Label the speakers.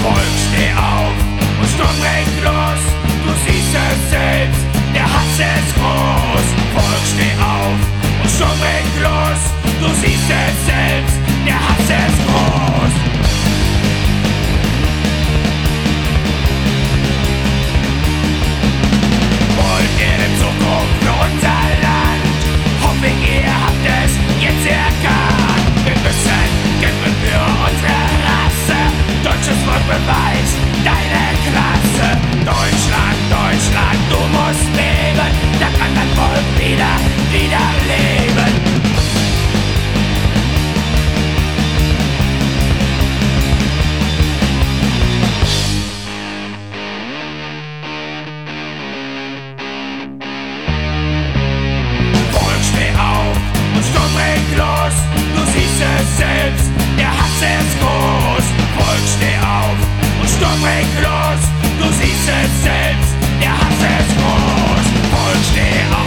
Speaker 1: Volk, steh auf und Sturm bringt los. Du siehst es selbst, der Hass ist groß. Volk, steh auf und Sturm bringt los. Du siehst es selbst, der Hass ist groß. Wollt ihr in Zukunft für unser Land? Hoffe ich, ihr habt es jetzt erkannt. Wir müssen kämpfen für unsere Rasse. Deutsches Volk beweist deine Klasse. Deutschland, Deutschland, du musst leben. Da kann dein Volk wieder leben. Volk, steh auf und Sturm bringt los. Du siehst es selbst, der Hass ist groß. Volk, steh auf und Sturm bringt los. Du siehst es selbst, der Hass ist groß. Volk, steh auf.